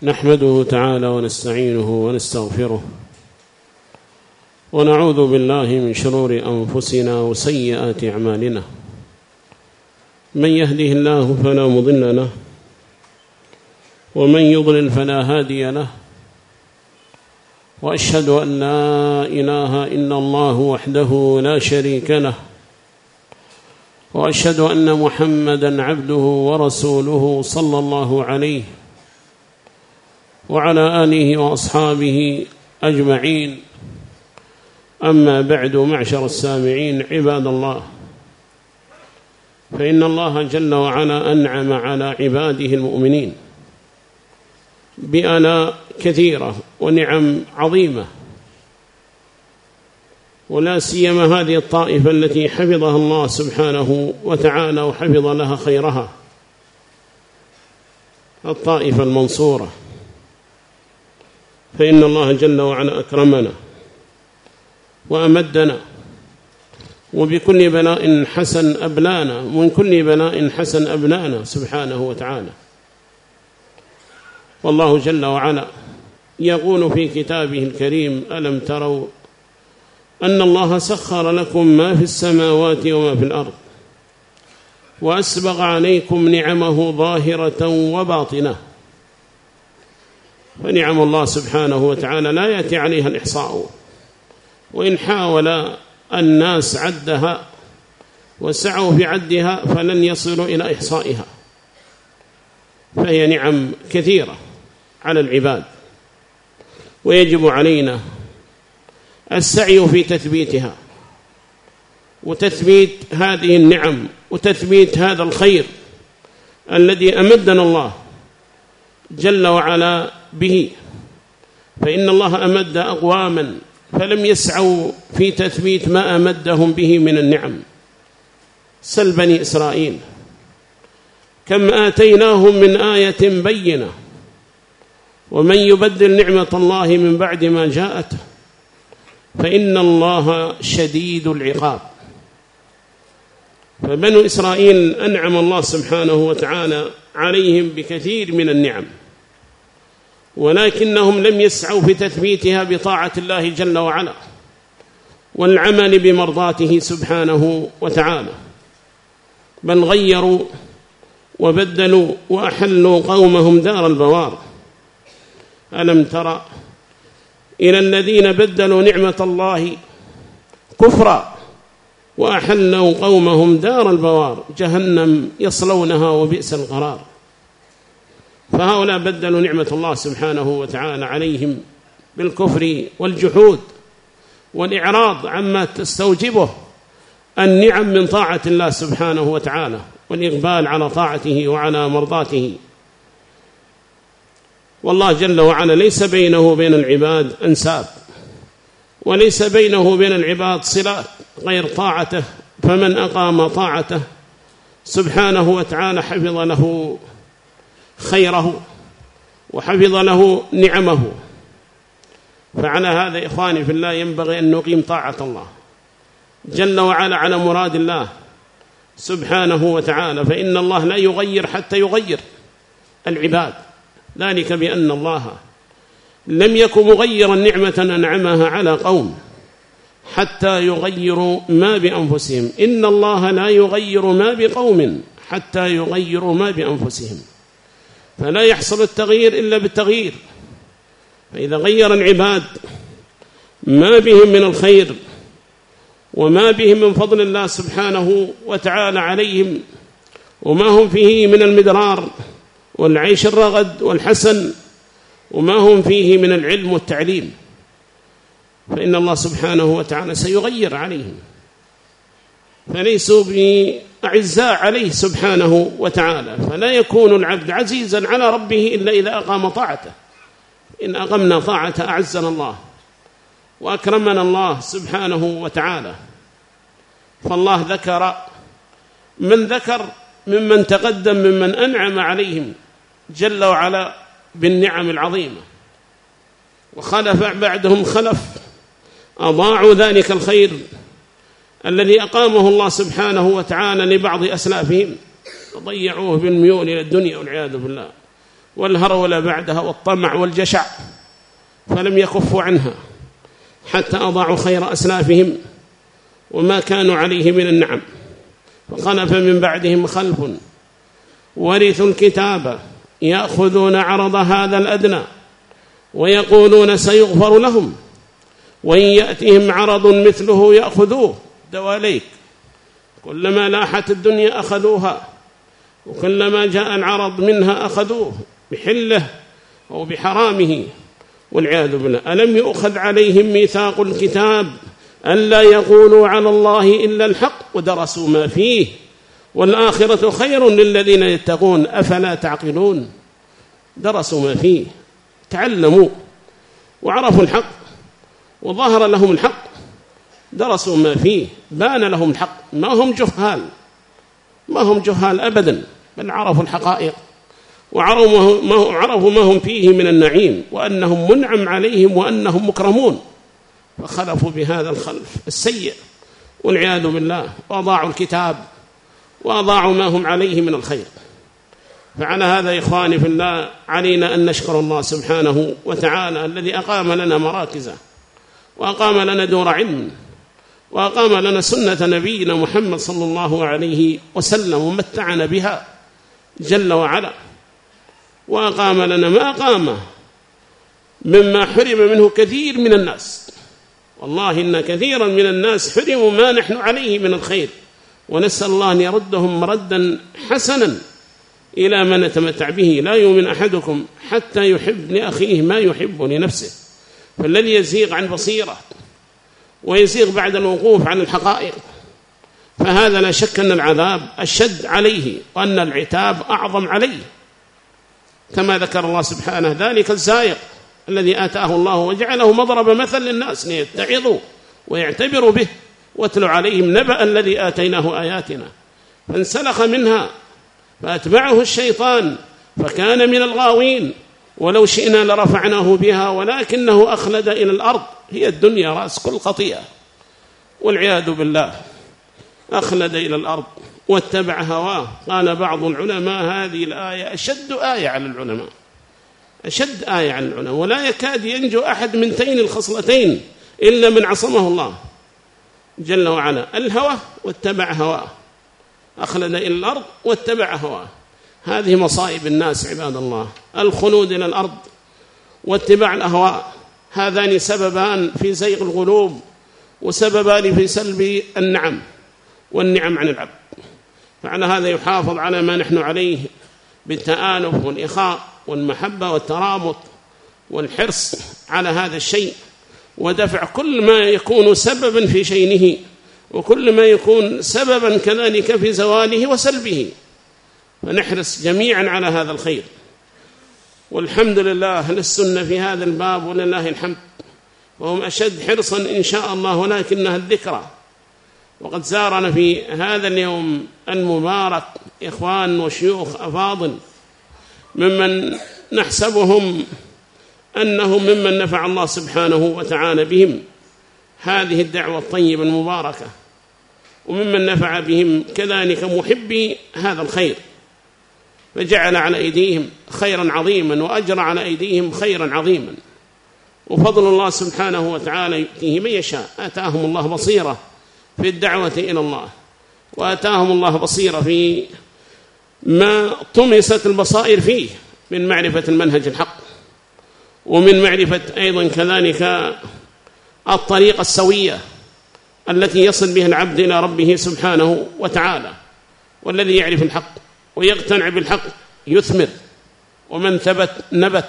نحمده تعالى ونستعينه ونستغفره ونعوذ بالله من شرور أنفسنا وسيئات أعمالنا. من يهده الله فلا مضل له ومن يضلل فلا هادي له، وأشهد أن لا إله إلا الله وحده لا شريك له، وأشهد أن محمدًا عبده ورسوله صلى الله عليه وعلى آله وأصحابه أجمعين. أما بعد، معشر السامعين عباد الله، فإن الله جل وعلا أنعم على عباده المؤمنين بآلاء كثيرة ونعم عظيمة، ولا سيما هذه الطائفة التي حفظها الله سبحانه وتعالى وحفظ لها خيرها، الطائفة المنصورة. فإن الله جل وعلا أكرمنا وأمدنا، وبكل بلاء حسن أبلانا، ومن كل بلاء حسن أبلانا سبحانه وتعالى. والله جل وعلا يقول في كتابه الكريم: ألم تروا أن الله سخر لكم ما في السماوات وما في الأرض وأسبغ عليكم نعمه ظاهرة وباطنة. فنعم الله سبحانه وتعالى لا يأتي عليها الإحصاء، وإن حاول الناس عدها وسعوا في عدها فلن يصلوا إلى إحصائها، فهي نعم كثيرة على العباد، ويجب علينا السعي في تثبيتها وتثبيت هذه النعم وتثبيت هذا الخير الذي أمدنا الله جل وعلا به. فإن الله أمد أقواما فلم يسعوا في تثبيت ما أمدهم به من النعم. سل بني إسرائيل كم آتيناهم من آية بينة، ومن يبدل نعمة الله من بعد ما جاءته فإن الله شديد العقاب. فبنو إسرائيل أنعم الله سبحانه وتعالى عليهم بكثير من النعم، ولكنهم لم يسعوا في تثبيتها بطاعة الله جل وعلا والعمل بمرضاته سبحانه وتعالى، بل غيروا وبدلوا وأحلوا قومهم دار البوار. ألم ترى إلى الذين بدلوا نعمة الله كفرا وأحلوا قومهم دار البوار جهنم يصلونها وبئس القرار. فهؤلاء بدلوا نعمة الله سبحانه وتعالى عليهم بالكفر والجحود والإعراض عما تستوجبه النعم من طاعة الله سبحانه وتعالى والإقبال على طاعته وعلى مرضاته. والله جل وعلا ليس بينه وبين العباد أنساب، وليس بينه وبين العباد صلات غير طاعته، فمن أقام طاعته سبحانه وتعالى حفظ له خيره وحفظ له نعمه. فعلى هذا إخواني في الله ينبغي أن نقيم طاعة الله جل وعلا على مراد الله سبحانه وتعالى، فإن الله لا يغير حتى يغير العباد، ذلك بأن الله لم يكن مغيرا نعمة أنعمها على قوم حتى يغيروا ما بأنفسهم. إن الله لا يغير ما بقوم حتى يغيروا ما بأنفسهم، فلا يحصل التغيير إلا بالتغيير. فإذا غير العباد ما بهم من الخير وما بهم من فضل الله سبحانه وتعالى عليهم وما هم فيه من المدرار والعيش الرغد والحسن وما هم فيه من العلم والتعليم، فإن الله سبحانه وتعالى سيغير عليهم، فليسوا بأعزاء عليه سبحانه وتعالى. فلا يكون العبد عزيزا على ربه إلا إذا أقام طاعته. إن أقمنا طاعته أعزنا الله وأكرمنا الله سبحانه وتعالى. فالله ذكر ممن تقدم ممن أنعم عليهم جل وعلا بالنعم العظيمة، وخلف بعدهم خلف أضاعوا ذلك الخير الذي أقامه الله سبحانه وتعالى لبعض أسلافهم وضيعوه بالميول إلى الدنيا والعياذ بالله. والهرولة بعدها والطمع والجشع، فلم يكفوا عنها حتى أضاعوا خير أسلافهم وما كانوا عليه من النعم. فخلف من بعدهم خلف ورثوا الكتاب يأخذون عرض هذا الأدنى ويقولون سيغفر لهم، وإن يأتهم عرض مثله يأخذوه دواليك، كلما لاحت الدنيا أخذوها، وكلما جاء العرض منها أخذوه بحله أو بحرامه والعياذ بالله. ألم يؤخذ عليهم ميثاق الكتاب ألا يقولوا على الله إلا الحق ودرسوا ما فيه، والآخرة خير للذين يتقون أفلا تعقلون. درسوا ما فيه، تعلموا وعرفوا الحق وظهر لهم الحق، درسوا ما فيه بان لهم الحق، ما هم جهال أبدا، بل عرفوا الحقائق وعرفوا ما هم فيه من النعيم، وأنهم منعم عليهم وأنهم مكرمون، فخلفوا بهذا الخلف السيء والعياذ بالله، وأضاعوا الكتاب وأضاعوا ما هم عليه من الخير. فعلى هذا إخواني في الله علينا أن نشكر الله سبحانه وتعالى الذي أقام لنا مراكزه، وأقام لنا دور علم، وأقام لنا سنة نبينا محمد صلى الله عليه وسلم ومتعنا بها جل وعلا، وأقام لنا ما أقامه مما حرم منه كثير من الناس. والله إن كثيرا من الناس حرموا ما نحن عليه من الخير، ونسأل الله أن يردهم مردا حسنا إلى ما نتمتع به. لا يؤمن أحدكم حتى يحب لأخيه ما يحب لنفسه، فالذي يزيغ عن بصيرة ويزيغ بعد الوقوف عن الحقائق فهذا لا شك أن العذاب أشد عليه وأن العتاب أعظم عليه، كما ذكر الله سبحانه ذلك الزائغ الذي آتاه الله وجعله مضرب مثل للناس ليتعظوا ويعتبروا به. واتل عليهم نبأ الذي آتيناه آياتنا فانسلخ منها فأتبعه الشيطان فكان من الغاوين، ولو شئنا لرفعناه بها ولكنه أخلد إلى الأرض. هي الدنيا رأس كل خطيئة والعياذ بالله، أخلد إلى الأرض واتبع هواه. قال بعض العلماء هذه الآية أشد آية على العلماء، أشد آية على العلماء، ولا يكاد ينجو أحد من تين الخصلتين إلا من عصمه الله جل وعلا، الهوى واتبع هواه، أخلد إلى الأرض واتبع هواه. هذه مصائب الناس عباد الله، الخلود إلى الأرض واتباع الأهواء، هذان سببان في زيغ القلوب وسببان في سلب النعم والنعم عن العبد. فعلى هذا يحافظ على ما نحن عليه بالتآلف والإخاء والمحبة والترابط والحرص على هذا الشيء، ودفع كل ما يكون سببا في شينه وكل ما يكون سببا كذلك في زواله وسلبه، فنحرص جميعا على هذا الخير. والحمد لله للسنة في هذا الباب ولله الحمد، وهم أشد حرصا إن شاء الله، ولكنها الذكرى. وقد زارنا في هذا اليوم المبارك إخوان وشيوخ أفاضل ممن نحسبهم أنهم ممن نفع الله سبحانه وتعالى بهم هذه الدعوة الطيبة المباركة، وممن نفع بهم كذلك محبي هذا الخير، فجعل على أيديهم خيرا عظيما وأجرى على أيديهم خيرا عظيما. وفضل الله سبحانه وتعالى يؤتيه من يشاء. آتاهم الله بصيرة في الدعوة إلى الله، وآتاهم الله بصيرة في ما طمست البصائر فيه من معرفة المنهج الحق، ومن معرفة أيضا كذلك الطريقة السوية التي يصل بها العبد إلى ربه سبحانه وتعالى. والذي يعرف الحق ويقتنع بالحق يثمر، ومن ثبت نبت،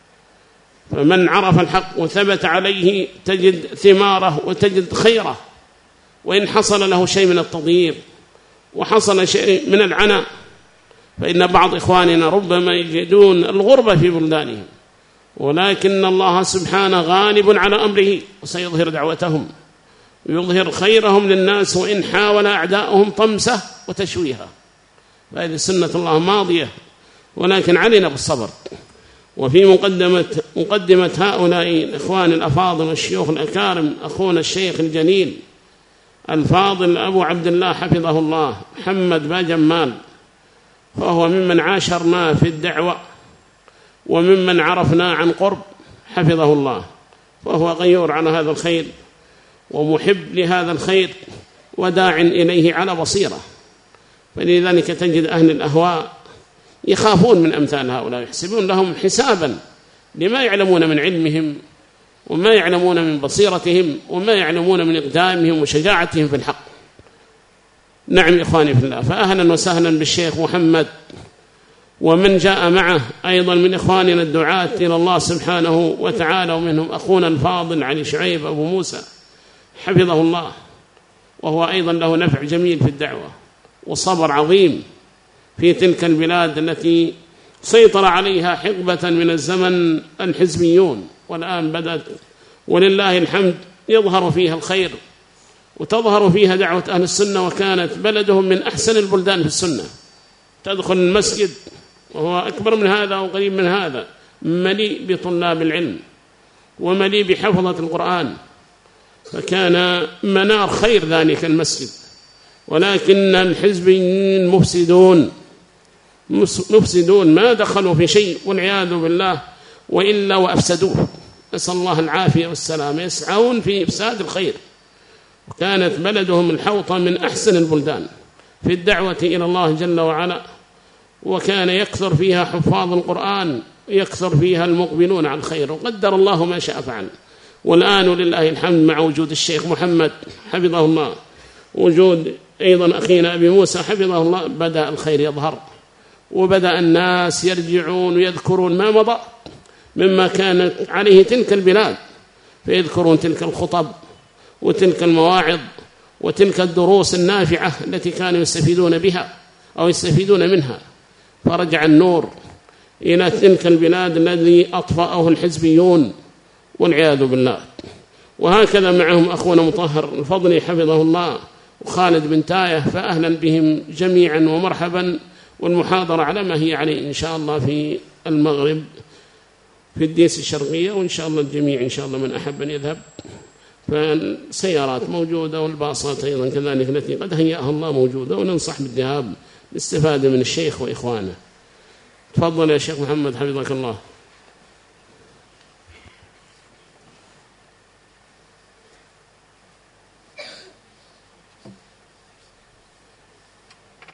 فمن عرف الحق وثبت عليه تجد ثماره وتجد خيره. وإن حصل له شيء من التضييق وحصل شيء من العناء، فإن بعض إخواننا ربما يجدون الغربة في بلدانهم، ولكن الله سبحانه غالب على أمره وسيظهر دعوتهم ويظهر خيرهم للناس، وإن حاول أعداؤهم طمسه وتشويها. فهذه سنة الله ماضية، ولكن علينا بالصبر. وفي مقدمة هؤلاء الإخوان الأفاضل والشيوخ الأكارم أخونا الشيخ الجليل الفاضل أبو عبد الله حفظه الله محمد باجمال، فهو ممن عاشرنا في الدعوة وممن عرفنا عن قرب حفظه الله، وهو غيور على هذا الخير ومحب لهذا الخير وداع إليه على بصيرة. فلذلك تجد أهل الأهواء يخافون من أمثال هؤلاء، يحسبون لهم حسابا لما يعلمون من علمهم وما يعلمون من بصيرتهم وما يعلمون من إقدامهم وشجاعتهم في الحق. نعم إخواني في الله، فأهلا وسهلا بالشيخ محمد ومن جاء معه أيضا من إخواننا الدعاة إلى الله سبحانه وتعالى، ومنهم أخونا الفاضل علي شعيب أبو موسى حفظه الله، وهو أيضا له نفع جميل في الدعوة وصبر عظيم في تلك البلاد التي سيطر عليها حقبة من الزمن الحزبيون، والآن بدأت ولله الحمد يظهر فيها الخير وتظهر فيها دعوة أهل السنة، وكانت بلدهم من أحسن البلدان في السنة. تدخل المسجد وهو أكبر من هذا وقريب من هذا، مليء بطلاب العلم ومليء بحفظة القرآن، فكان منار خير ذلك المسجد. ولكن الحزبيين مفسدون ما دخلوا في شيء والعياذ بالله، وإلا وأفسدوه، نسأل الله العافية والسلام، يسعون في إفساد الخير. وكانت بلدهم الحوطة من أحسن البلدان في الدعوة إلى الله جل وعلا، وكان يكثر فيها حفاظ القرآن، يكثر فيها المقبلون على الخير، وقدر الله ما شاء فعل. والآن ولله الحمد مع وجود الشيخ محمد حفظه الله، وجود أيضا أخينا أبي موسى حفظه الله، بدأ الخير يظهر، وبدأ الناس يرجعون ويذكرون ما مضى مما كانت عليه تلك البلاد، فيذكرون تلك الخطب وتلك المواعظ وتلك الدروس النافعة التي كانوا يستفيدون بها أو يستفيدون منها. فرجع النور إلى تلك البلاد الذي أطفأه الحزبيون والعياذ بالله. وهكذا معهم أخونا مطهر الفضلي حفظه الله وخالد بن تايه، فأهلا بهم جميعا ومرحبا. والمحاضرة على ما هي عليه إن شاء الله في المغرب في الديس الشرقية، وإن شاء الله الجميع إن شاء الله من أحب أن يذهب، فالسيارات موجودة والباصات أيضا كذلك التي قد هيأها الله موجودة، وننصح بالذهاب للاستفادة من الشيخ وإخوانه. تفضل يا شيخ محمد حفظك الله.